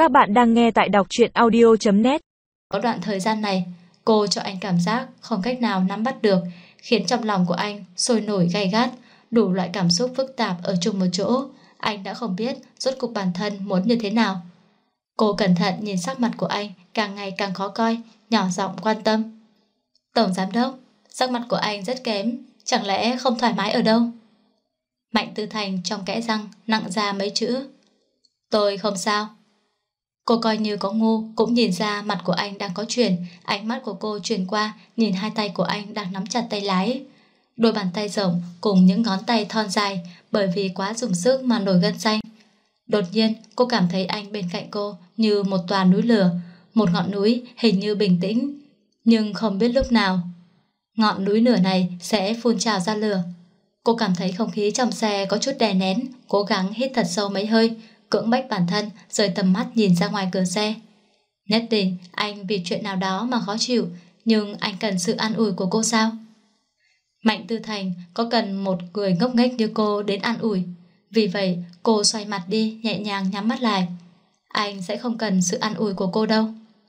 Các bạn đang nghe tại đọc truyện audio.net. Có đoạn thời gian này, cô cho anh cảm giác không cách nào nắm bắt được, khiến trong lòng của anh sôi nổi gay gắt, đủ loại cảm xúc phức tạp ở chung một chỗ. Anh đã không biết rốt cuộc bản thân muốn như thế nào. Cô cẩn thận nhìn sắc mặt của anh càng ngày càng khó coi, nhỏ giọng quan tâm. Tổng giám đốc, sắc mặt của anh rất kém, chẳng lẽ không thoải mái ở đâu? Mạnh Tư Thành trong kẽ răng nặng ra mấy chữ. Tôi không sao. Cô coi như có ngu cũng nhìn ra mặt của anh đang có chuyển. Ánh mắt của cô chuyển qua, nhìn hai tay của anh đang nắm chặt tay lái. Đôi bàn tay rộng cùng những ngón tay thon dài, bởi vì quá dùng sức mà nổi gân xanh. Đột nhiên cô cảm thấy anh bên cạnh cô như một tòa núi lửa. Một ngọn núi hình như bình tĩnh, nhưng không biết lúc nào ngọn núi lửa này sẽ phun trào ra lửa. Cô cảm thấy không khí trong xe có chút đè nén, cố gắng hít thật sâu mấy hơi, cưỡng bách bản thân rời tầm mắt nhìn ra ngoài cửa xe. Nhất định anh vì chuyện nào đó mà khó chịu, nhưng anh cần sự an ủi của cô sao? Mạnh Tư Thành có cần một người ngốc nghếch như cô đến an ủi. Vì vậy cô xoay mặt đi, nhẹ nhàng nhắm mắt lại. Anh sẽ không cần sự an ủi của cô đâu.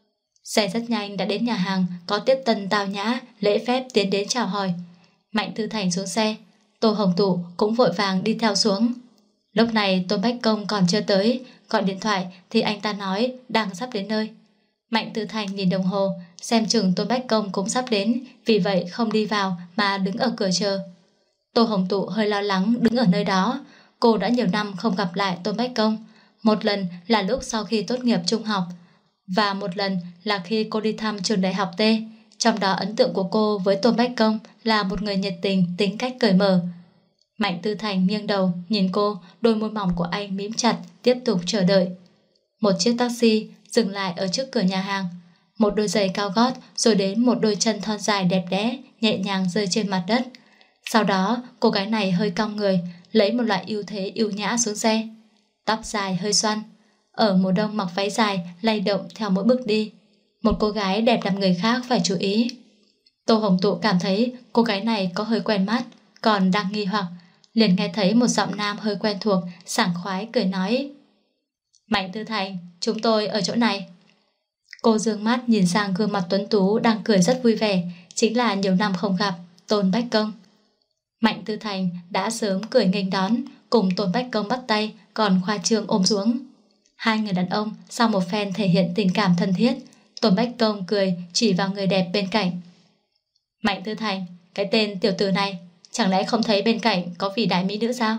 Xe rất nhanh đã đến nhà hàng, có tiếp tân tao nhã, lễ phép tiến đến chào hỏi. Mạnh Tư Thành xuống xe, Tô Hồng Tụ cũng vội vàng đi theo xuống. Lúc này Tôn Bách Công còn chưa tới, gọi điện thoại thì anh ta nói đang sắp đến nơi. Mạnh Tư Thành nhìn đồng hồ, xem chừng Tôn Bách Công cũng sắp đến, vì vậy không đi vào mà đứng ở cửa chờ. Tô Hồng Tụ hơi lo lắng đứng ở nơi đó. Cô đã nhiều năm không gặp lại Tôn Bách Công. Một lần là lúc sau khi tốt nghiệp trung học, và một lần là khi cô đi thăm trường đại học T. Trong đó ấn tượng của cô với Tôn Bách Công là một người nhiệt tình, tính cách cởi mở. Mạnh Tư Thành nghiêng đầu nhìn cô, đôi môi mỏng của anh mím chặt, tiếp tục chờ đợi. Một chiếc taxi dừng lại ở trước cửa nhà hàng. Một đôi giày cao gót, rồi đến một đôi chân thon dài đẹp đẽ nhẹ nhàng rơi trên mặt đất. Sau đó cô gái này hơi cong người, lấy một loại ưu thế yêu nhã xuống xe. Tóc dài hơi xoăn, ở mùa đông mặc váy dài lay động theo mỗi bước đi. Một cô gái đẹp làm người khác phải chú ý. Tô Hồng Tụ cảm thấy cô gái này có hơi quen mắt, còn đang nghi hoặc, liền nghe thấy một giọng nam hơi quen thuộc, sảng khoái cười nói: Mạnh Tư Thành, chúng tôi ở chỗ này. Cô dương mắt nhìn sang gương mặt tuấn tú đang cười rất vui vẻ, chính là nhiều năm không gặp Tôn Bách Công. Mạnh Tư Thành đã sớm cười nghênh đón, cùng Tôn Bách Công bắt tay, còn khoa trương ôm xuống. Hai người đàn ông sau một phen thể hiện tình cảm thân thiết, Tôn Bách Công cười chỉ vào người đẹp bên cạnh. Mạnh Tư Thành, cái tên tiểu tử này, chẳng lẽ không thấy bên cạnh có vị đại mỹ nữ sao?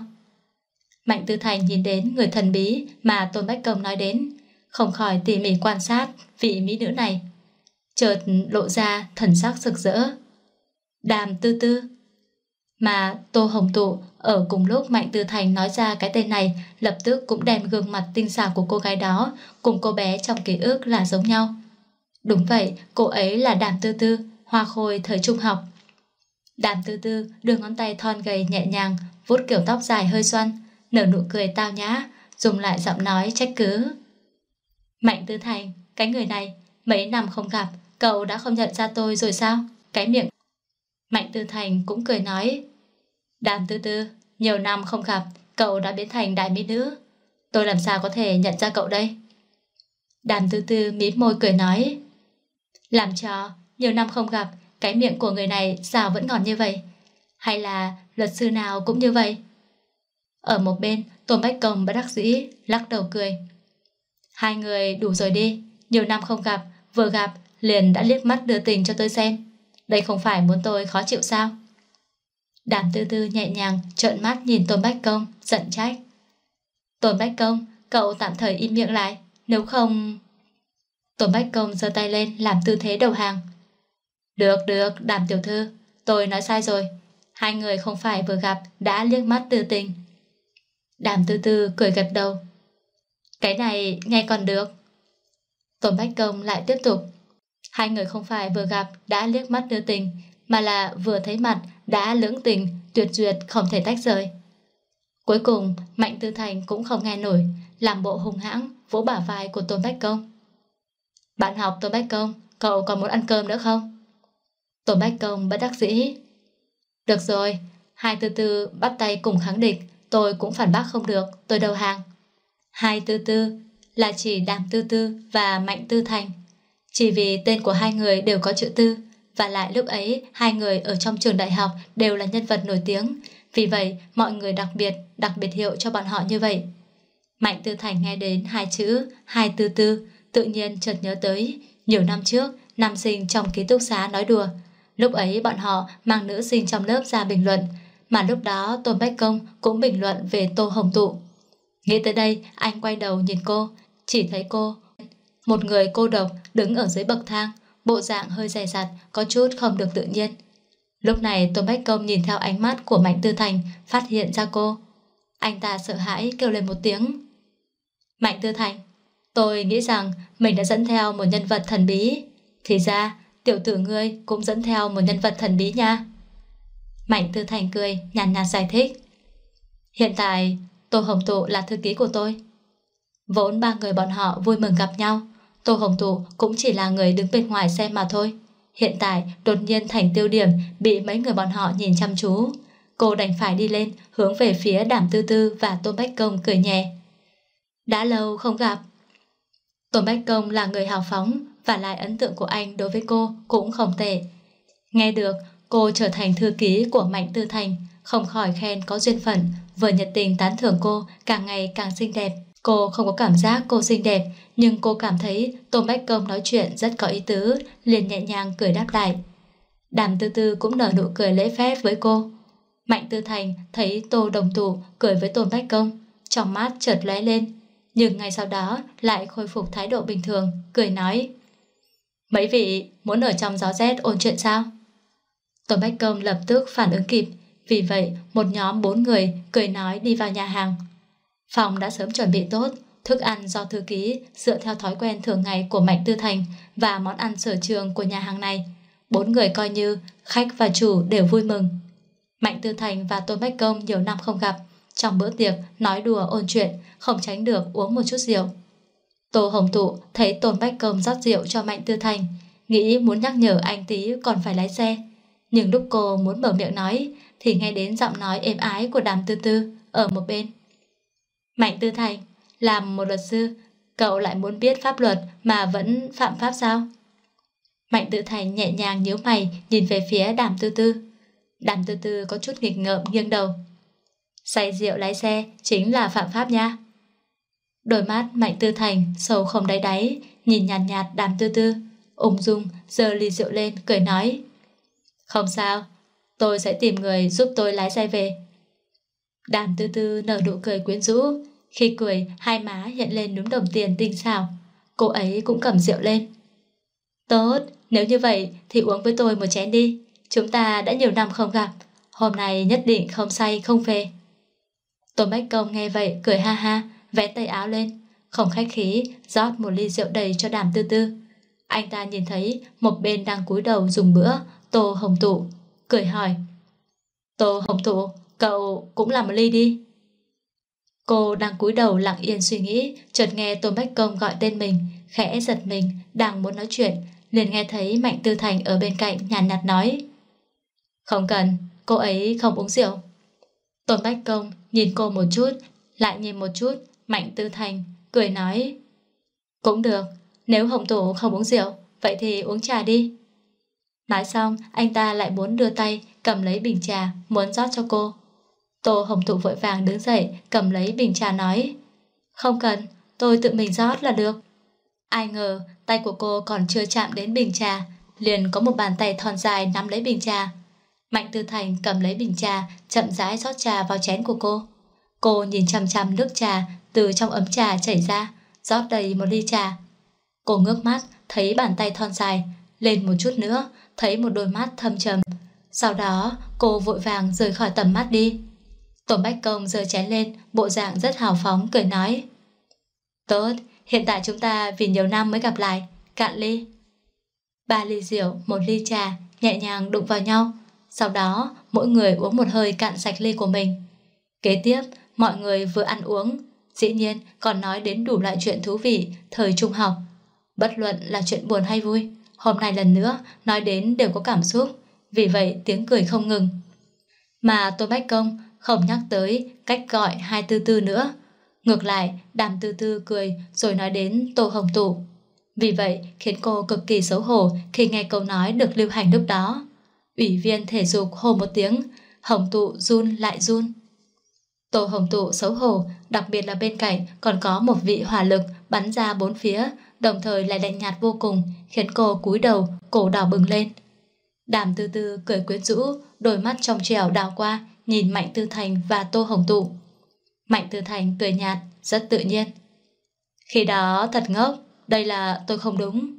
Mạnh Tư Thành nhìn đến người thần bí mà Tôn Bách Công nói đến, không khỏi tỉ mỉ quan sát vị mỹ nữ này, chợt lộ ra thần sắc rực rỡ. Đàm Tư Tư. Mà Tô Hồng Tụ ở cùng lúc Mạnh Tư Thành nói ra cái tên này, lập tức cũng đem gương mặt tinh xảo của cô gái đó cùng cô bé trong ký ức là giống nhau. Đúng vậy, cô ấy là Đàm Tư Tư, hoa khôi thời trung học. Đàm Tư Tư đưa ngón tay thon gầy nhẹ nhàng vuốt kiểu tóc dài hơi xoăn, nở nụ cười tao nhã, dùng lại giọng nói trách cứ. Mạnh Tư Thành, cái người này, mấy năm không gặp, cậu đã không nhận ra tôi rồi sao? Cái miệng. Mạnh Tư Thành cũng cười nói: Đàm Tư Tư, nhiều năm không gặp, cậu đã biến thành đại mỹ nữ, tôi làm sao có thể nhận ra cậu đây? Đàm Tư Tư mím môi cười nói: Làm cho nhiều năm không gặp, cái miệng của người này sao vẫn còn như vậy? Hay là luật sư nào cũng như vậy? Ở một bên, Tôn Bách Công bất đắc dĩ lắc đầu cười. Hai người đủ rồi đi, nhiều năm không gặp, vừa gặp liền đã liếc mắt đưa tình cho tôi xem. Đây không phải muốn tôi khó chịu sao? Đàm Tư Tư nhẹ nhàng trợn mắt nhìn Tôn Bách Công, giận trách. Tôn Bách Công, cậu tạm thời im miệng lại, nếu không... Tôn Bách Công giơ tay lên làm tư thế đầu hàng. Được, Đàm tiểu thư, tôi nói sai rồi. Hai người không phải vừa gặp đã liếc mắt đưa tình. Đàm Tư Tư cười gật đầu. Cái này nghe còn được. Tôn Bách Công lại tiếp tục. Hai người không phải vừa gặp đã liếc mắt đưa tình, mà là vừa thấy mặt đã lưỡng tình, tuyệt duyệt không thể tách rời. Cuối cùng Mạnh Tư Thành cũng không nghe nổi, làm bộ hung hãng vỗ bả vai của Tôn Bách Công. Bạn học Tôn Bách Công, cậu còn muốn ăn cơm nữa không? Tôn Bách Công bất đắc dĩ. Được rồi, hai Tư Tư bắt tay cùng kháng địch, tôi cũng phản bác không được, tôi đầu hàng. Hai Tư Tư, là chỉ Đàm Tư Tư và Mạnh Tư Thành. Chỉ vì tên của hai người đều có chữ Tư, và lại lúc ấy hai người ở trong trường đại học đều là nhân vật nổi tiếng, vì vậy mọi người đặc biệt hiệu cho bọn họ như vậy. Mạnh Tư Thành nghe đến hai chữ Hai Tư Tư, tự nhiên chợt nhớ tới nhiều năm trước nam sinh trong ký túc xá nói đùa. Lúc ấy bọn họ mang nữ sinh trong lớp ra bình luận, mà lúc đó Tôn Bách Công cũng bình luận về Tô Hồng Tụ. Nghĩ tới đây, anh quay đầu nhìn cô, chỉ thấy cô, một người cô độc đứng ở dưới bậc thang, bộ dạng hơi dè dặt, có chút không được tự nhiên. Lúc này Tôn Bách Công nhìn theo ánh mắt của Mạnh Tư Thành, phát hiện ra cô. Anh ta sợ hãi kêu lên một tiếng. Mạnh Tư Thành, tôi nghĩ rằng mình đã dẫn theo một nhân vật thần bí. Thì ra, tiểu tử ngươi cũng dẫn theo một nhân vật thần bí nha. Mạnh Tư Thành cười, nhàn nhạt giải thích. Hiện tại, Tô Hồng Tụ là thư ký của tôi. Vốn ba người bọn họ vui mừng gặp nhau, Tô Hồng Tụ cũng chỉ là người đứng bên ngoài xem mà thôi. Hiện tại đột nhiên thành tiêu điểm, bị mấy người bọn họ nhìn chăm chú. Cô đành phải đi lên, hướng về phía Đàm Tư Tư và Tôn Bách Công cười nhẹ. Đã lâu không gặp. Tôn Bách Công là người hào phóng, và lại ấn tượng của anh đối với cô cũng không tệ. Nghe được cô trở thành thư ký của Mạnh Tư Thành, không khỏi khen có duyên phận, vừa nhiệt tình tán thưởng cô càng ngày càng xinh đẹp. Cô không có cảm giác cô xinh đẹp, nhưng cô cảm thấy Tôn Bách Công nói chuyện rất có ý tứ, liền nhẹ nhàng cười đáp lại. Đàm Tư Tư cũng nở nụ cười lễ phép với cô. Mạnh Tư Thành thấy Tô Đồng Tụ cười với Tôn Bách Công, trong mắt chợt lóe lên, nhưng ngay sau đó lại khôi phục thái độ bình thường, cười nói. Mấy vị muốn ở trong gió rét ôn chuyện sao? Tôn Bách Công lập tức phản ứng kịp, vì vậy một nhóm 4 người cười nói đi vào nhà hàng. Phòng đã sớm chuẩn bị tốt, thức ăn do thư ký dựa theo thói quen thường ngày của Mạnh Tư Thành và món ăn sở trường của nhà hàng này. 4 người coi như khách và chủ đều vui mừng. Mạnh Tư Thành và Tôn Bách Công nhiều năm không gặp, trong bữa tiệc nói đùa ôn chuyện, không tránh được uống một chút rượu. Tô Hồng Tụ thấy Tôn Bách Công rót rượu cho Mạnh Tư Thành, nghĩ muốn nhắc nhở anh tí còn phải lái xe. Nhưng lúc cô muốn mở miệng nói thì nghe đến giọng nói êm ái của Đàm Tư Tư ở một bên. Mạnh Tư Thành, làm một luật sư, cậu lại muốn biết pháp luật mà vẫn phạm pháp sao? Mạnh Tư Thành nhẹ nhàng nhíu mày nhìn về phía Đàm Tư Tư. Đàm Tư Tư có chút nghịch ngợm nghiêng đầu. Say rượu lái xe chính là phạm pháp nha. Đôi mắt Mạnh Tư Thành sâu không đáy đáy, nhìn nhàn nhạt Đàm Tư Tư, ung dung giơ ly rượu lên cười nói. Không sao, tôi sẽ tìm người giúp tôi lái xe về. Đàm Tư Tư nở nụ cười quyến rũ, khi cười hai má hiện lên núm đồng tiền tinh xảo. Cô ấy cũng cầm rượu lên. Tốt, nếu như vậy thì uống với tôi một chén đi. Chúng ta đã nhiều năm không gặp, hôm nay nhất định không say không phê. Tôn Bách Công nghe vậy cười ha ha, vén tay áo lên, không khách khí rót một ly rượu đầy cho Đàm Tư Tư. Anh ta nhìn thấy một bên đang cúi đầu dùng bữa, Tô Hồng Tụ, cười hỏi. Tô Hồng Tụ, cậu cũng làm một ly đi. Cô đang cúi đầu lặng yên suy nghĩ, chợt nghe Tôn Bách Công gọi tên mình, khẽ giật mình, đang muốn nói chuyện, liền nghe thấy Mạnh Tư Thành ở bên cạnh nhàn nhạt nói. Không cần, cô ấy không uống rượu. Tôn Bách Công nhìn cô một chút, lại nhìn một chút Mạnh Tư Thành, cười nói. Cũng được, nếu Hồng Tụ không uống rượu, vậy thì uống trà đi. Nói xong, anh ta lại muốn đưa tay cầm lấy bình trà, muốn rót cho cô. Tô Hồng Tụ vội vàng đứng dậy, cầm lấy bình trà nói. Không cần, tôi tự mình rót là được. Ai ngờ, tay của cô còn chưa chạm đến bình trà, liền có một bàn tay thon dài nắm lấy bình trà. Mạnh Tư Thành cầm lấy bình trà, chậm rãi rót trà vào chén của cô. Cô nhìn chằm chằm nước trà từ trong ấm trà chảy ra, rót đầy một ly trà. Cô ngước mắt, thấy bàn tay thon dài, lên một chút nữa, thấy một đôi mắt thâm trầm. Sau đó, cô vội vàng rời khỏi tầm mắt đi. Tôn Bách Công giơ chén lên, bộ dạng rất hào phóng, cười nói. Tốt, hiện tại chúng ta vì nhiều năm mới gặp lại, cạn ly. 3 ly rượu, 1 ly trà, nhẹ nhàng đụng vào nhau. Sau đó, mỗi người uống một hơi cạn sạch ly của mình. Kế tiếp, mọi người vừa ăn uống, dĩ nhiên còn nói đến đủ loại chuyện thú vị thời trung học. Bất luận là chuyện buồn hay vui, hôm nay lần nữa nói đến đều có cảm xúc, vì vậy tiếng cười không ngừng. Mà Tôn Bách Công không nhắc tới cách gọi 244 nữa. Ngược lại, Đàm Tư Tư cười rồi nói đến Tô Hồng Tụ. Vì vậy khiến cô cực kỳ xấu hổ khi nghe câu nói được lưu hành lúc đó. Ủy viên thể dục hô một tiếng, Hồng Tụ run lại run. Tô Hồng Tụ xấu hổ, đặc biệt là bên cạnh còn có một vị hỏa lực bắn ra bốn phía, đồng thời lại lạnh nhạt vô cùng, khiến cô cúi đầu, cổ đỏ bừng lên. Đàm Tư Tư cười quyến rũ, đôi mắt trong trẻo đảo qua, nhìn Mạnh Tư Thành và Tô Hồng Tụ. Mạnh Tư Thành cười nhạt, rất tự nhiên. Khi đó thật ngốc, đây là tôi không đúng.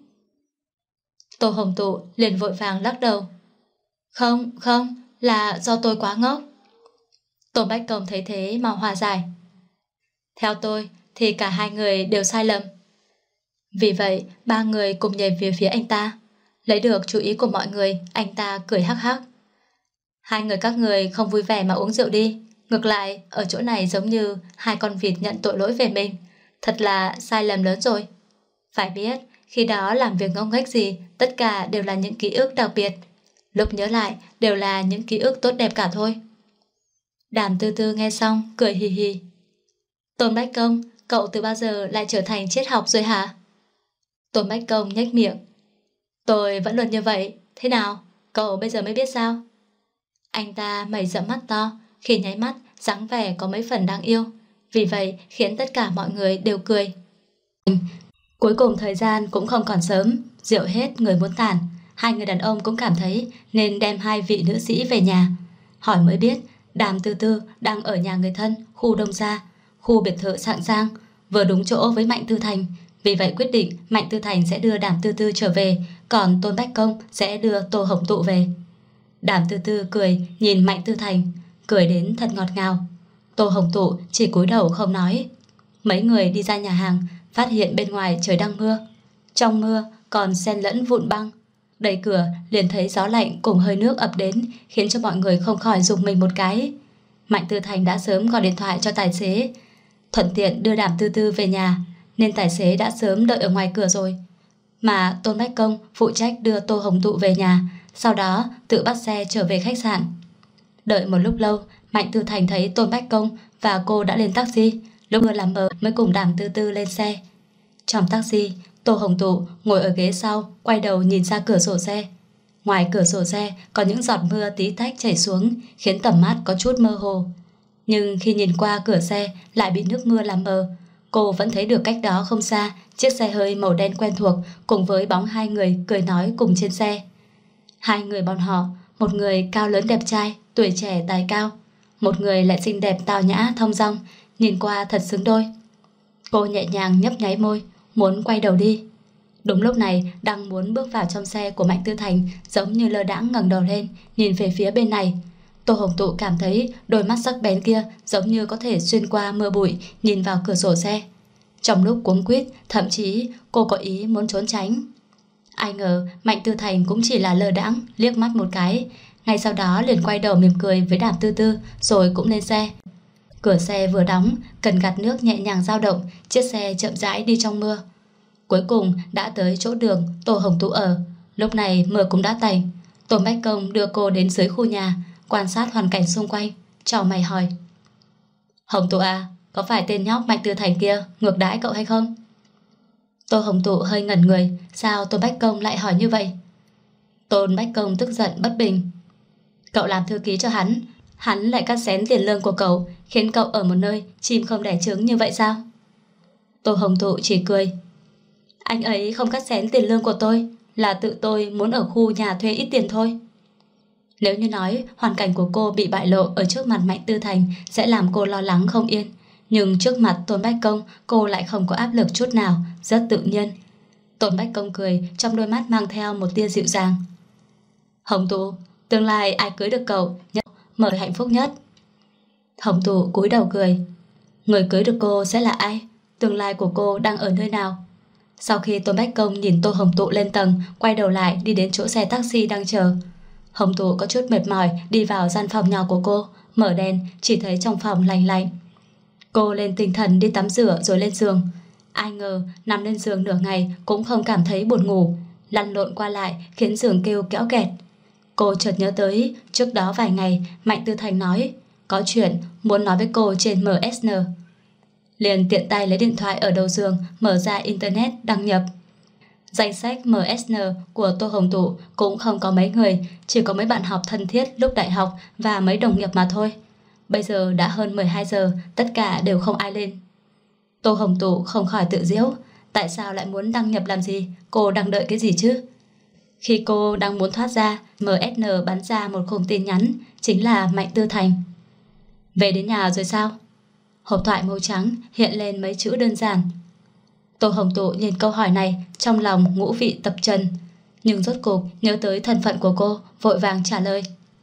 Tô Hồng Tụ liền vội vàng lắc đầu. Không, không, là do tôi quá ngốc. Tôn Bách Công thấy thế mà hòa giải. Theo tôi thì cả hai người đều sai lầm. Vì vậy, ba người cùng nhảy về phía anh ta. Lấy được chú ý của mọi người, anh ta cười hắc hắc. Hai người các người không vui vẻ mà uống rượu đi. Ngược lại, ở chỗ này giống như hai con vịt nhận tội lỗi về mình. Thật là sai lầm lớn rồi. Phải biết, khi đó làm việc ngông nghếch gì, tất cả đều là những ký ức đặc biệt. Lúc nhớ lại, đều là những ký ức tốt đẹp cả thôi. Đàm Tư Tư nghe xong, cười hì hì. Tôn Bách Công, cậu từ bao giờ lại trở thành triết học rồi hả? Tôn Bách Công nhếch miệng. Tôi vẫn luôn như vậy. Thế nào, cậu bây giờ mới biết sao? Anh ta mày rậm mắt to, khi nháy mắt, dáng vẻ có mấy phần đáng yêu. Vì vậy khiến tất cả mọi người đều cười. Cuối cùng thời gian cũng không còn sớm, rượu hết người muốn tàn. Hai người đàn ông cũng cảm thấy nên đem hai vị nữ sĩ về nhà. Hỏi mới biết, Đàm Tư Tư đang ở nhà người thân, khu Đông Gia, khu biệt thự Sạng Giang, vừa đúng chỗ với Mạnh Tư Thành. Vì vậy quyết định Mạnh Tư Thành sẽ đưa Đàm Tư Tư trở về, còn Tôn Bách Công sẽ đưa Tô Hồng Tụ về. Đàm Tư Tư cười nhìn Mạnh Tư Thành, cười đến thật ngọt ngào. Tô Hồng Tụ chỉ cúi đầu không nói. Mấy người đi ra nhà hàng, phát hiện bên ngoài trời đang mưa. Trong mưa còn xen lẫn vụn băng. Đẩy cửa liền thấy gió lạnh cùng hơi nước ập đến, khiến cho mọi người không khỏi rùng mình một cái. Mạnh Tư Thành đã sớm gọi điện thoại cho tài xế, thuận tiện đưa Đàm Tư Tư về nhà, nên tài xế đã sớm đợi ở ngoài cửa rồi. Mà Tôn Bách Công phụ trách đưa Tô Hồng Tụ về nhà, sau đó tự bắt xe trở về khách sạn. Đợi một lúc lâu, Mạnh Tư Thành thấy Tôn Bách Công và cô đã lên taxi, lúc mưa làm mờ mới cùng Đàm Tư Tư lên xe. Trong taxi, Tô Hồng Tụ ngồi ở ghế sau, quay đầu nhìn ra cửa sổ xe. Ngoài cửa sổ xe có những giọt mưa tí tách chảy xuống, khiến tầm mắt có chút mơ hồ. Nhưng khi nhìn qua cửa xe lại bị nước mưa làm mờ, cô vẫn thấy được cách đó không xa chiếc xe hơi màu đen quen thuộc cùng với bóng hai người cười nói cùng trên xe. Hai người bọn họ, một người cao lớn đẹp trai, tuổi trẻ tài cao, một người lại xinh đẹp tao nhã thong dong, nhìn qua thật xứng đôi. Cô nhẹ nhàng nhấp nháy môi, muốn quay đầu đi. Đúng lúc này, đang muốn bước vào trong xe của Mạnh Tư Thành, giống như lơ đãng ngẩng đầu lên, nhìn về phía bên này. Tô Hồng Tụ cảm thấy đôi mắt sắc bén kia giống như có thể xuyên qua mưa bụi, nhìn vào cửa sổ xe. Trong lúc cuống quýt, thậm chí cô có ý muốn trốn tránh. Ai ngờ Mạnh Tư Thành cũng chỉ là lơ đãng liếc mắt một cái, ngay sau đó liền quay đầu mỉm cười với Đàm Tư Tư, rồi cũng lên xe. Cửa xe vừa đóng, cần gạt nước nhẹ nhàng dao động, chiếc xe chậm rãi đi trong mưa. Cuối cùng đã tới chỗ đường Tô Hồng Tụ ở. Lúc này mưa cũng đã tạnh. Tôn Bách Công đưa cô đến dưới khu nhà, quan sát hoàn cảnh xung quanh, chào mày hỏi: Hồng Tụ à, có phải tên nhóc Mạnh Tư Thành kia ngược đãi cậu hay không? Tô Hồng Tụ hơi ngẩn người, sao Tôn Bách Công lại hỏi như vậy? Tôn Bách Công tức giận bất bình. Cậu làm thư ký cho hắn lại cắt xén tiền lương của cậu, khiến cậu ở một nơi chim không đẻ trứng như vậy sao? Tô Hồng Tụ chỉ cười. Anh ấy không cắt xén tiền lương của tôi, là tự tôi muốn ở khu nhà thuê ít tiền thôi. Nếu như nói hoàn cảnh của cô bị bại lộ ở trước mặt Mạnh Tư Thành sẽ làm cô lo lắng không yên, nhưng trước mặt Tôn Bách Công cô lại không có áp lực chút nào, rất tự nhiên. Tôn Bách Công cười, trong đôi mắt mang theo một tia dịu dàng. Hồng Tụ, tương lai ai cưới được cậu mở hạnh phúc nhất. Hồng Tụ cúi đầu cười. Người cưới được cô sẽ là ai? Tương lai của cô đang ở nơi nào? Sau khi Tôn Bách Công nhìn Tô Hồng Tụ lên tầng, quay đầu lại đi đến chỗ xe taxi đang chờ. Hồng Tụ có chút mệt mỏi đi vào gian phòng nhỏ của cô, mở đèn, chỉ thấy trong phòng lạnh lạnh. Cô lên tinh thần đi tắm rửa rồi lên giường. Ai ngờ nằm lên giường nửa ngày cũng không cảm thấy buồn ngủ, lăn lộn qua lại khiến giường kêu kéo kẹt. Cô chợt nhớ tới trước đó vài ngày Mạnh Tư Thành nói có chuyện muốn nói với cô trên MSN. Liền tiện tay lấy điện thoại ở đầu giường, mở ra internet đăng nhập. Danh sách MSN của Tô Hồng Tụ cũng không có mấy người, chỉ có mấy bạn học thân thiết lúc đại học và mấy đồng nghiệp mà thôi. Bây giờ đã hơn 12 giờ, tất cả đều không ai lên. Tô Hồng Tụ không khỏi tự giễu, tại sao lại muốn đăng nhập làm gì, cô đang đợi cái gì chứ? Khi cô đang muốn thoát ra, MSN bắn ra một khung tin nhắn, chính là Mạnh Tư Thành. Về đến nhà rồi sao? Hộp thoại màu trắng hiện lên mấy chữ đơn giản. Tô Hồng Tụ nhìn câu hỏi này, trong lòng ngũ vị tập trần, nhưng rốt cục nhớ tới thân phận của cô, vội vàng trả lời.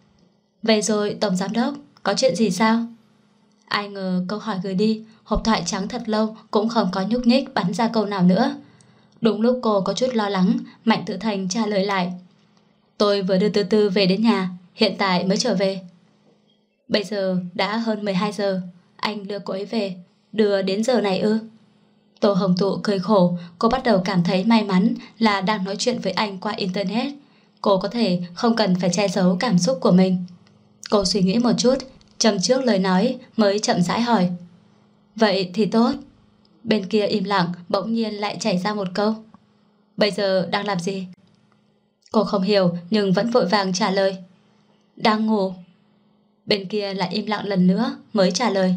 Về rồi Tổng Giám Đốc, có chuyện gì sao? Ai ngờ câu hỏi gửi đi, hộp thoại trắng thật lâu cũng không có nhúc nhích bắn ra câu nào nữa. Đúng lúc cô có chút lo lắng, Mạnh Tư Thành trả lời lại. Tôi vừa đưa Tư Tư về đến nhà, hiện tại mới trở về. Bây giờ đã hơn 12 giờ, anh đưa cô ấy về, đưa đến giờ này ư? Tô Hồng Tụ cười khổ, cô bắt đầu cảm thấy may mắn là đang nói chuyện với anh qua internet. Cô có thể không cần phải che giấu cảm xúc của mình. Cô suy nghĩ một chút, châm trước lời nói mới chậm rãi hỏi. Vậy thì tốt. Bên kia im lặng, bỗng nhiên lại chảy ra một câu. Bây giờ đang làm gì? Cô không hiểu nhưng vẫn vội vàng trả lời. Đang ngủ. Bên kia lại im lặng lần nữa mới trả lời.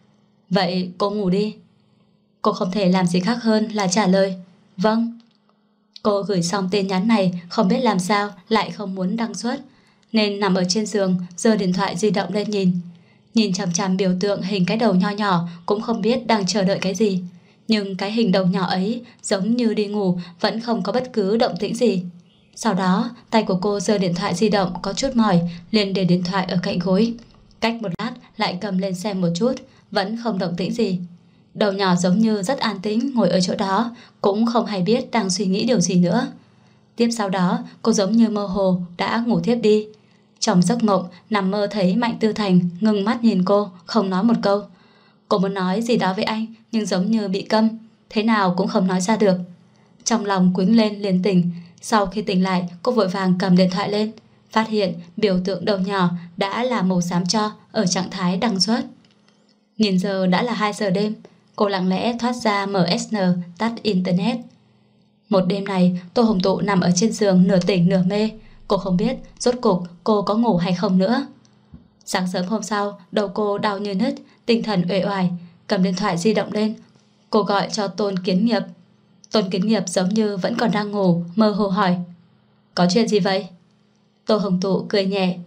Vậy cô ngủ đi. Cô không thể làm gì khác hơn là trả lời. Vâng. Cô gửi xong tin nhắn này, không biết làm sao lại không muốn đăng xuất, nên nằm ở trên giường, giơ điện thoại di động lên nhìn chằm chằm biểu tượng hình cái đầu nho nhỏ, cũng không biết đang chờ đợi cái gì. Nhưng cái hình đầu nhỏ ấy giống như đi ngủ, vẫn không có bất cứ động tĩnh gì. Sau đó tay của cô giơ điện thoại di động có chút mỏi, liền để điện thoại ở cạnh gối. Cách một lát lại cầm lên xem một chút, vẫn không động tĩnh gì. Đầu nhỏ giống như rất an tĩnh ngồi ở chỗ đó, cũng không hay biết đang suy nghĩ điều gì nữa. Tiếp sau đó cô giống như mơ hồ đã ngủ thiếp đi. Trong giấc mộng nằm mơ thấy Mạnh Tư Thành ngưng mắt nhìn cô, không nói một câu. Cô muốn nói gì đó với anh nhưng giống như bị câm, thế nào cũng không nói ra được. Trong lòng quýnh lên liền tỉnh. Sau khi tỉnh lại, cô vội vàng cầm điện thoại lên, phát hiện biểu tượng đầu nhỏ đã là màu xám tro, ở trạng thái đăng xuất. Nhìn giờ đã là 2 giờ đêm. Cô lặng lẽ thoát ra MSN, tắt internet. Một đêm này Tô Hồng Tụ nằm ở trên giường nửa tỉnh nửa mê. Cô không biết rốt cục cô có ngủ hay không nữa. Sáng sớm hôm sau, đầu cô đau như nứt, tinh thần uể oải. Cầm điện thoại di động lên, cô gọi cho Tôn Kiến Nghiệp. Tôn Kiến Nghiệp giống như vẫn còn đang ngủ, mơ hồ hỏi. Có chuyện gì vậy? Tô Hồng Tụ cười nhẹ.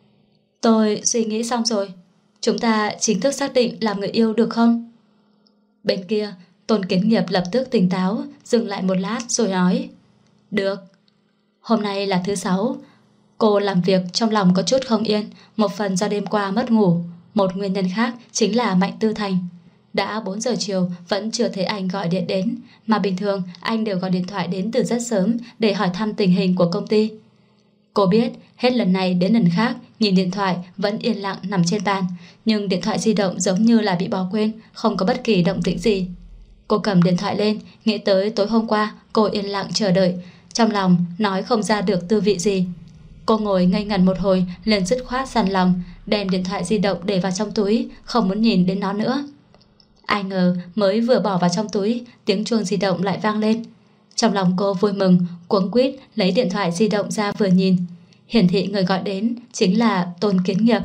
Tôi suy nghĩ xong rồi, chúng ta chính thức xác định làm người yêu được không? Bên kia Tôn Kiến Nghiệp lập tức tỉnh táo, dừng lại một lát rồi nói. Được. Hôm nay là thứ 6. Cô làm việc trong lòng có chút không yên, một phần do đêm qua mất ngủ, một nguyên nhân khác chính là Mạnh Tư Thành. Đã 4 giờ chiều vẫn chưa thấy anh gọi điện đến, mà bình thường anh đều gọi điện thoại đến từ rất sớm để hỏi thăm tình hình của công ty. Cô biết hết lần này đến lần khác nhìn điện thoại vẫn yên lặng nằm trên bàn, nhưng điện thoại di động giống như là bị bỏ quên, không có bất kỳ động tĩnh gì. Cô cầm điện thoại lên, nghĩ tới tối hôm qua cô yên lặng chờ đợi, trong lòng nói không ra được tư vị gì. Cô ngồi ngây ngẩn một hồi, liền dứt khoát sàn lòng, đem điện thoại di động để vào trong túi, không muốn nhìn đến nó nữa. Ai ngờ mới vừa bỏ vào trong túi, tiếng chuông di động lại vang lên. Trong lòng cô vui mừng, cuống quýt lấy điện thoại di động ra vừa nhìn. Hiển thị người gọi đến chính là Tôn Kiến Nghiệp.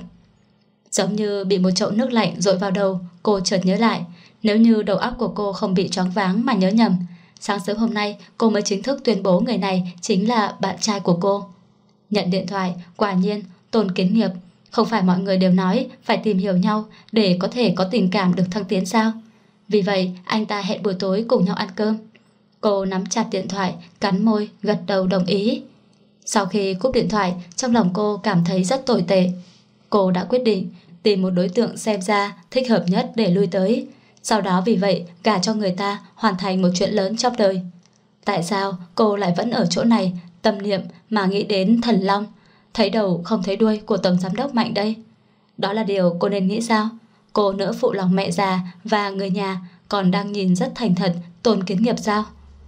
Giống như bị một chậu nước lạnh dội vào đầu, cô chợt nhớ lại, nếu như đầu óc của cô không bị choáng váng mà nhớ nhầm, sáng sớm hôm nay cô mới chính thức tuyên bố người này chính là bạn trai của cô. Nhận điện thoại, quả nhiên Tôn Kiến Nghiệp. Không phải mọi người đều nói phải tìm hiểu nhau để có thể có tình cảm được thăng tiến sao? Vì vậy anh ta hẹn buổi tối cùng nhau ăn cơm. Cô nắm chặt điện thoại, cắn môi, gật đầu đồng ý. Sau khi cúp điện thoại, trong lòng cô cảm thấy rất tồi tệ. Cô đã quyết định tìm một đối tượng xem ra thích hợp nhất để lui tới, sau đó vì vậy gả cho người ta, hoàn thành một chuyện lớn trong đời. Tại sao cô lại vẫn ở chỗ này, tâm niệm mà nghĩ đến Thần Long, thấy đầu không thấy đuôi của Tổng Giám Đốc Mạnh đây? Đó là điều cô nên nghĩ sao? Cô nỡ phụ lòng mẹ già và người nhà, còn đang nhìn rất thành thật Tôn Kiến Nghiệp sao?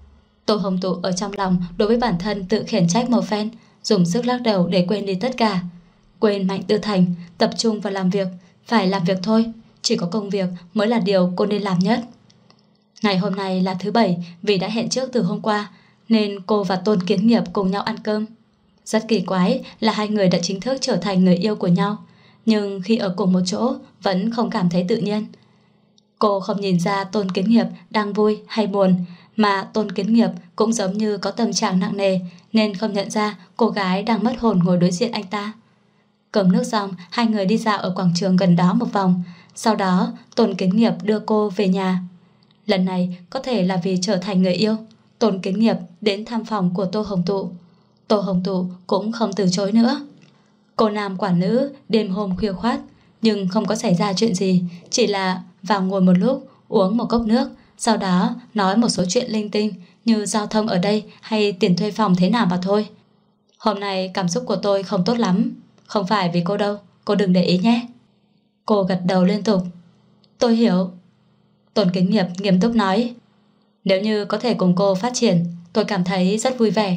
Tô Hồng Tụ ở trong lòng đối với bản thân tự khiển trách một phen, dùng sức lắc đầu để quên đi tất cả. Quên Mạnh Tư Thành, tập trung vào làm việc. Phải làm việc thôi, chỉ có công việc mới là điều cô nên làm nhất. Ngày hôm nay là thứ bảy, vì đã hẹn trước từ hôm qua nên cô và Tôn Kiến Nghiệp cùng nhau ăn cơm. Rất kỳ quái là hai người đã chính thức trở thành người yêu của nhau, nhưng khi ở cùng một chỗ vẫn không cảm thấy tự nhiên. Cô không nhìn ra Tôn Kiến Nghiệp đang vui hay buồn, mà Tôn Kiến Nghiệp cũng giống như có tâm trạng nặng nề nên không nhận ra cô gái đang mất hồn ngồi đối diện anh ta. Cơm nước xong, hai người đi dạo ở quảng trường gần đó một vòng. Sau đó Tôn Kiến Nghiệp đưa cô về nhà. Lần này có thể là vì trở thành người yêu, Tôn Kiến Nghiệp đến thăm phòng của Tô Hồng Tụ. Tô Hồng Tụ cũng không từ chối nữa. Cô nam quả nữ đêm hôm khuya khoắt, nhưng không có xảy ra chuyện gì, chỉ là vào ngồi một lúc, uống một cốc nước, sau đó nói một số chuyện linh tinh như giao thông ở đây hay tiền thuê phòng thế nào mà thôi. Hôm nay cảm xúc của tôi không tốt lắm. Không phải vì cô đâu, cô đừng để ý nhé. Cô gật đầu liên tục. Tôi hiểu. Tôn Kiến Nghiệp nghiêm túc nói. Nếu như có thể cùng cô phát triển, tôi cảm thấy rất vui vẻ.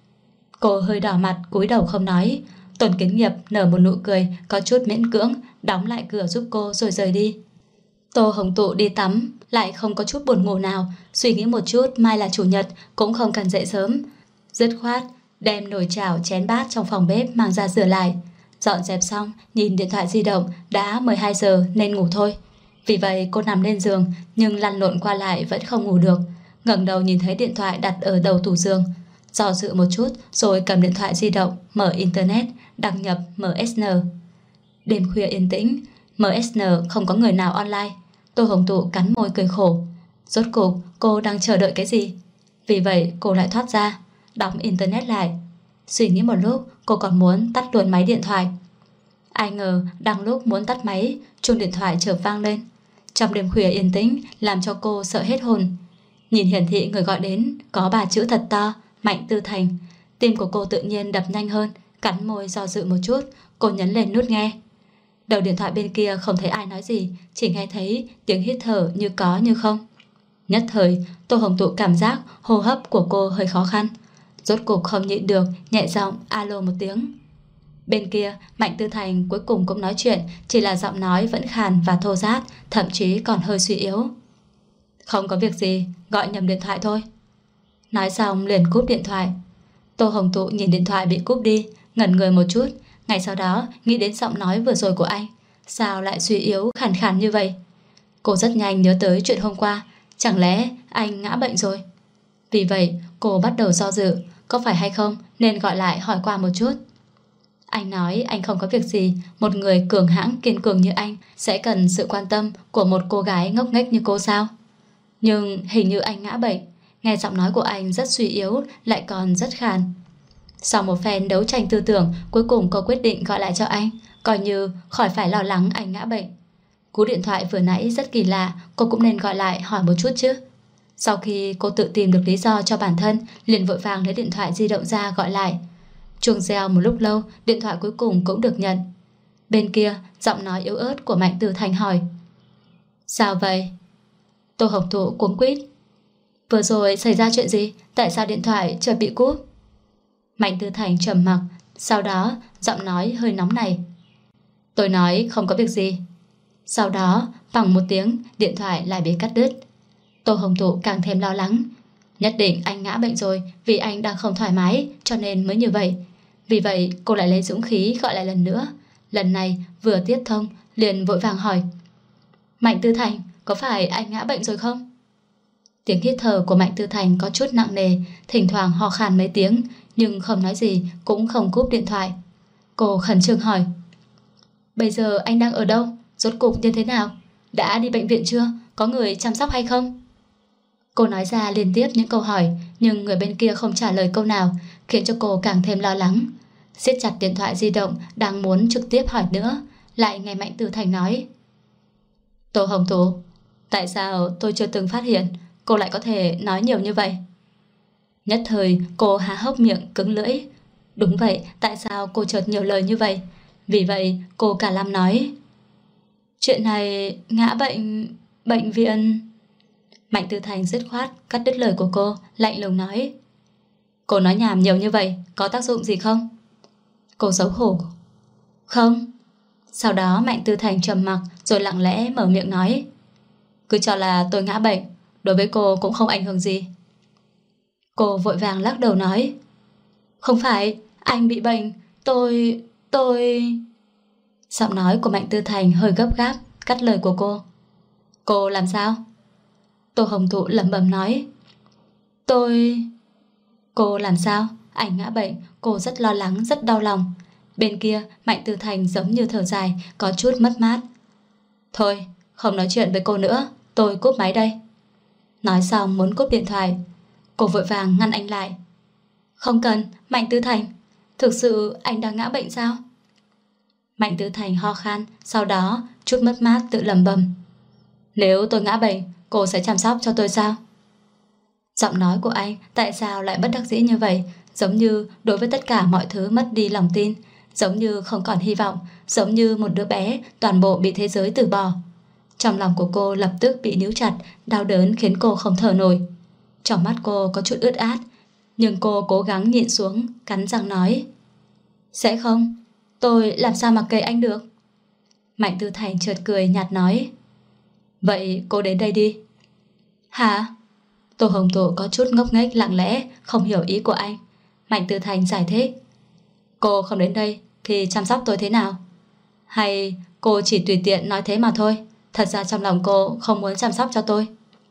Cô hơi đỏ mặt cúi đầu không nói. Tôn Kiến Nghiệp nở một nụ cười có chút miễn cưỡng, đóng lại cửa giúp cô rồi rời đi. Tô Hồng Tụ đi tắm, lại không có chút buồn ngủ nào, suy nghĩ một chút mai là chủ nhật cũng không cần dậy sớm. Dứt khoát đem nồi chảo chén bát trong phòng bếp mang ra rửa lại. Dọn dẹp xong, nhìn điện thoại di động, đã 12 giờ nên ngủ thôi. Vì vậy cô nằm lên giường, nhưng lăn lộn qua lại vẫn không ngủ được. Ngẩng đầu nhìn thấy điện thoại đặt ở đầu tủ giường, do dự một chút rồi cầm điện thoại di động, mở internet, đăng nhập MSN. Đêm khuya yên tĩnh, MSN không có người nào online. Tô Hồng Tụ cắn môi cười khổ. Rốt cuộc cô đang chờ đợi cái gì? Vì vậy cô lại thoát ra, đóng internet lại. Suy nghĩ một lúc, cô còn muốn tắt luôn máy điện thoại. Ai ngờ đang lúc muốn tắt máy, chuông điện thoại chợt vang lên. Trong đêm khuya yên tĩnh làm cho cô sợ hết hồn. Nhìn hiển thị người gọi đến có 3 chữ thật to: Mạnh Tư Thành. Tim của cô tự nhiên đập nhanh hơn, cắn môi do dự một chút, cô nhấn lên nút nghe. Đầu điện thoại bên kia không thấy ai nói gì, chỉ nghe thấy tiếng hít thở như có như không. Nhất thời Tô Hồng Tụ cảm giác hô hấp của cô hơi khó khăn. Rốt cuộc không nhịn được, nhẹ giọng alo một tiếng. Bên kia Mạnh Tư Thành cuối cùng cũng nói chuyện, chỉ là giọng nói vẫn khàn và thô ráp, thậm chí còn hơi suy yếu. Không có việc gì, gọi nhầm điện thoại thôi. Nói xong liền cúp điện thoại. Tô Hồng Tụ nhìn điện thoại bị cúp đi, ngẩn người một chút. Ngay sau đó nghĩ đến giọng nói vừa rồi của anh, sao lại suy yếu khàn khàn như vậy. Cô rất nhanh nhớ tới chuyện hôm qua. Chẳng lẽ anh ngã bệnh rồi? Vì vậy cô bắt đầu do dự, có phải hay không nên gọi lại hỏi qua một chút. Anh nói anh không có việc gì. Một người cường hãn kiên cường như anh sẽ cần sự quan tâm của một cô gái ngốc nghếch như cô sao? Nhưng hình như anh ngã bệnh. Nghe giọng nói của anh rất suy yếu, lại còn rất khàn. Sau một phen đấu tranh tư tưởng, cuối cùng cô quyết định gọi lại cho anh, coi như khỏi phải lo lắng anh ngã bệnh. Cú điện thoại vừa nãy rất kỳ lạ, cô cũng nên gọi lại hỏi một chút chứ. Sau khi cô tự tìm được lý do cho bản thân, liền vội vàng lấy điện thoại di động ra gọi lại. Chuông reo một lúc lâu, điện thoại cuối cùng cũng được nhận. Bên kia giọng nói yếu ớt của Mạnh Tư Thành hỏi. Sao vậy? Tô Hồng Tụ cuống quýt. Vừa rồi xảy ra chuyện gì? Tại sao điện thoại chợt bị cúp? Mạnh Tư Thành trầm mặc, sau đó giọng nói hơi nóng này. Tôi nói không có việc gì. Sau đó bằng một tiếng, điện thoại lại bị cắt đứt. Tô Hồng Tụ càng thêm lo lắng. Nhất định anh ngã bệnh rồi, vì anh đang không thoải mái cho nên mới như vậy. Vì vậy cô lại lấy dũng khí gọi lại lần nữa. Lần này vừa tiếp thông liền vội vàng hỏi. Mạnh Tư Thành, có phải anh ngã bệnh rồi không? Tiếng hít thở của Mạnh Tư Thành có chút nặng nề, thỉnh thoảng ho khan mấy tiếng, nhưng không nói gì, cũng không cúp điện thoại. Cô khẩn trương hỏi. Bây giờ anh đang ở đâu? Rốt cục như thế nào? Đã đi bệnh viện chưa? Có người chăm sóc hay không? Cô nói ra liên tiếp những câu hỏi, nhưng người bên kia không trả lời câu nào, khiến cho cô càng thêm lo lắng. Siết chặt điện thoại di động, đang muốn trực tiếp hỏi nữa, lại nghe Mạnh Tư Thành nói. Tô Hồng Tụ, tại sao tôi chưa từng phát hiện cô lại có thể nói nhiều như vậy? Nhất thời cô há hốc miệng cứng lưỡi. Đúng vậy, tại sao cô chợt nhiều lời như vậy? Vì vậy cô cả lâm nói. Chuyện này ngã bệnh, bệnh viện. Mạnh Tư Thành dứt khoát cắt đứt lời của cô, lạnh lùng nói. Cô nói nhảm nhiều như vậy có tác dụng gì không? Cô xấu hổ. Không. Sau đó Mạnh Tư Thành trầm mặc rồi lặng lẽ mở miệng nói. Cứ cho là tôi ngã bệnh, đối với cô cũng không ảnh hưởng gì. Cô vội vàng lắc đầu nói, không phải, anh bị bệnh, tôi... Giọng nói của Mạnh Tư Thành hơi gấp gáp, cắt lời của cô. Cô làm sao? Tô Hồng Thụ lẩm bẩm nói, Cô làm sao? Anh ngã bệnh, cô rất lo lắng, rất đau lòng. Bên kia, Mạnh Tư Thành giống như thở dài, có chút mất mát. Thôi, không nói chuyện với cô nữa, tôi cúp máy đây. Nói xong muốn cúp điện thoại. Cô vội vàng ngăn anh lại. Không cần, Mạnh Tư Thành, thực sự anh đang ngã bệnh sao? Mạnh Tư Thành ho khan, sau đó chút mất mát tự lẩm bẩm. Nếu tôi ngã bệnh, cô sẽ chăm sóc cho tôi sao? Giọng nói của anh tại sao lại bất đắc dĩ như vậy, giống như đối với tất cả mọi thứ mất đi lòng tin, giống như không còn hy vọng, giống như một đứa bé toàn bộ bị thế giới từ bỏ. Trong lòng của cô lập tức bị níu chặt, đau đớn khiến cô không thở nổi. Trong mắt cô có chút ướt át, nhưng cô cố gắng nhịn xuống, cắn răng nói, sẽ không, tôi làm sao mặc kệ anh được. Mạnh Tư Thành chợt cười nhạt nói, vậy cô đến đây đi. Hả? Tô Hồng Thụ có chút ngốc nghếch lặng lẽ, không hiểu ý của anh. Mạnh Tư Thành giải thích, cô không đến đây thì chăm sóc tôi thế nào? Hay cô chỉ tùy tiện nói thế mà thôi, thật ra trong lòng cô không muốn chăm sóc cho tôi?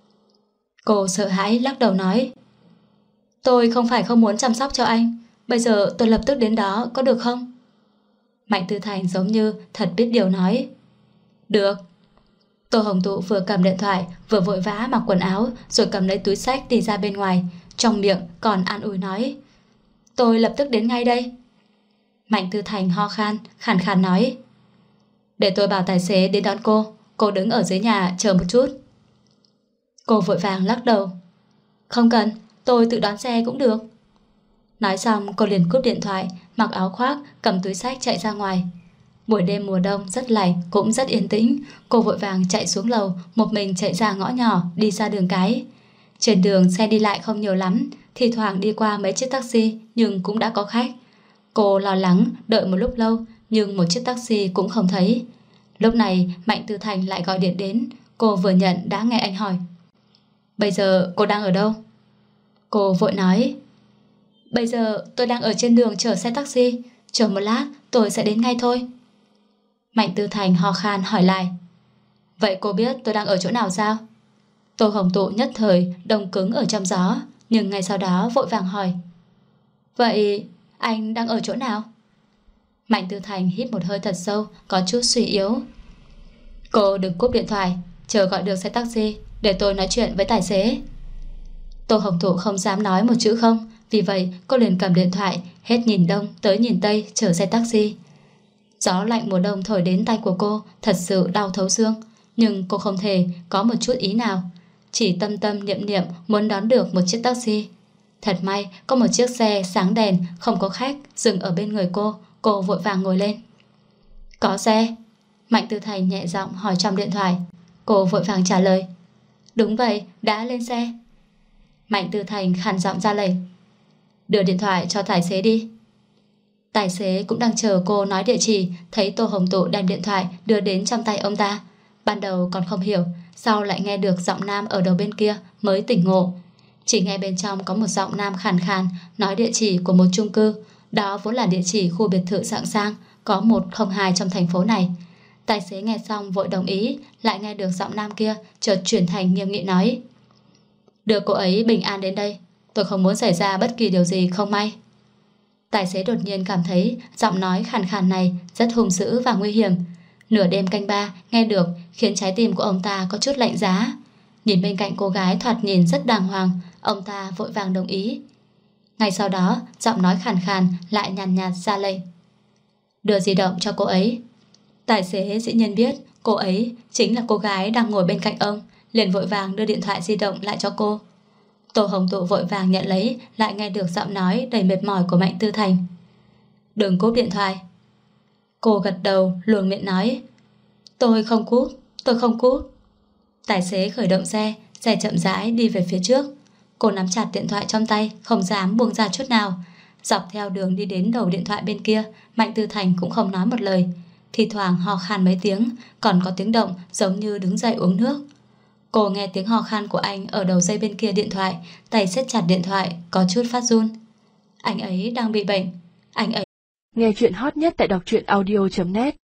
Cô sợ hãi lắc đầu nói, tôi không phải không muốn chăm sóc cho anh, bây giờ tôi lập tức đến đó có được không? Mạnh Tư Thành giống như thật biết điều nói, được. Tô Hồng Tụ vừa cầm điện thoại, vừa vội vã mặc quần áo, rồi cầm lấy túi xách đi ra bên ngoài, trong miệng còn an ủi nói, tôi lập tức đến ngay đây. Mạnh Tư Thành ho khan, khàn khàn nói, để tôi bảo tài xế đến đón cô đứng ở dưới nhà chờ một chút. Cô vội vàng lắc đầu, không cần, tôi tự đón xe cũng được. Nói xong cô liền cúp điện thoại, mặc áo khoác, cầm túi xách chạy ra ngoài. Buổi đêm mùa đông rất lạnh, cũng rất yên tĩnh. Cô vội vàng chạy xuống lầu, một mình chạy ra ngõ nhỏ, đi ra đường cái. Trên đường xe đi lại không nhiều lắm, thì thoảng đi qua mấy chiếc taxi, nhưng cũng đã có khách. Cô lo lắng, đợi một lúc lâu, nhưng một chiếc taxi cũng không thấy. Lúc này Mạnh Tư Thành lại gọi điện đến. Cô vừa nhận đã nghe anh hỏi, bây giờ cô đang ở đâu? Cô vội nói, bây giờ tôi đang ở trên đường chờ xe taxi, chờ một lát tôi sẽ đến ngay thôi. Mạnh Tư Thành ho khan hỏi lại, vậy cô biết tôi đang ở chỗ nào sao? Tô Hồng Tụ nhất thời đông cứng ở trong gió, nhưng ngay sau đó vội vàng hỏi, vậy anh đang ở chỗ nào? Mạnh Tư Thành hít một hơi thật sâu, có chút suy yếu. Cô đừng cúp điện thoại, chờ gọi được xe taxi để tôi nói chuyện với tài xế. Tô Hồng Tụ không dám nói một chữ không, vì vậy cô liền cầm điện thoại, hết nhìn đông tới nhìn tây chờ xe taxi. Gió lạnh mùa đông thổi đến tay của cô thật sự đau thấu xương, nhưng cô không thể có một chút ý nào, chỉ tâm tâm niệm niệm muốn đón được một chiếc taxi. Thật may có một chiếc xe sáng đèn, không có khách, dừng ở bên người cô vội vàng ngồi lên. Có xe? Mạnh Tư Thành nhẹ giọng hỏi trong điện thoại. Cô vội vàng trả lời, đúng vậy, đã lên xe. Mạnh Tư Thành khàn giọng ra lệnh, đưa điện thoại cho tài xế đi. Tài xế cũng đang chờ cô nói địa chỉ, thấy Tô Hồng Tụ đem điện thoại đưa đến trong tay ông ta. Ban đầu còn không hiểu, sau lại nghe được giọng nam ở đầu bên kia mới tỉnh ngộ. Chỉ nghe bên trong có một giọng nam khàn khàn nói địa chỉ của một chung cư. Đó vốn là địa chỉ khu biệt thự hạng sang, có 102 trong thành phố này. Tài xế nghe xong vội đồng ý, lại nghe được giọng nam kia chợt chuyển thành nghiêm nghị nói, đưa cô ấy bình an đến đây, tôi không muốn xảy ra bất kỳ điều gì không may. Tài xế đột nhiên cảm thấy giọng nói khàn khàn này rất hung dữ và nguy hiểm. Nửa đêm canh ba nghe được khiến trái tim của ông ta có chút lạnh giá. Nhìn bên cạnh cô gái thoạt nhìn rất đàng hoàng, ông ta vội vàng đồng ý. Ngay sau đó giọng nói khàn khàn lại nhàn nhạt ra lệnh, đưa di động cho cô ấy. Tài xế dĩ nhiên biết cô ấy chính là cô gái đang ngồi bên cạnh ông, liền vội vàng đưa điện thoại di động lại cho cô. Tô Hồng Tụ vội vàng nhận lấy, lại nghe được giọng nói đầy mệt mỏi của Mạnh Tư Thành, đừng cúp điện thoại. Cô gật đầu luồn miệng nói, tôi không cúp. Tài xế khởi động xe, xe chậm rãi đi về phía trước. Cô nắm chặt điện thoại trong tay, không dám buông ra chút nào. Dọc theo đường đi đến đầu điện thoại bên kia, Mạnh Tư Thành cũng không nói một lời, thì thoảng ho khan mấy tiếng, còn có tiếng động giống như đứng dậy uống nước. Cô nghe tiếng hò khan của anh ở đầu dây bên kia điện thoại, tay siết chặt điện thoại, có chút phát run. Anh ấy đang bị bệnh. Anh ấy... Nghe chuyện hot nhất tại đọc truyện audio.net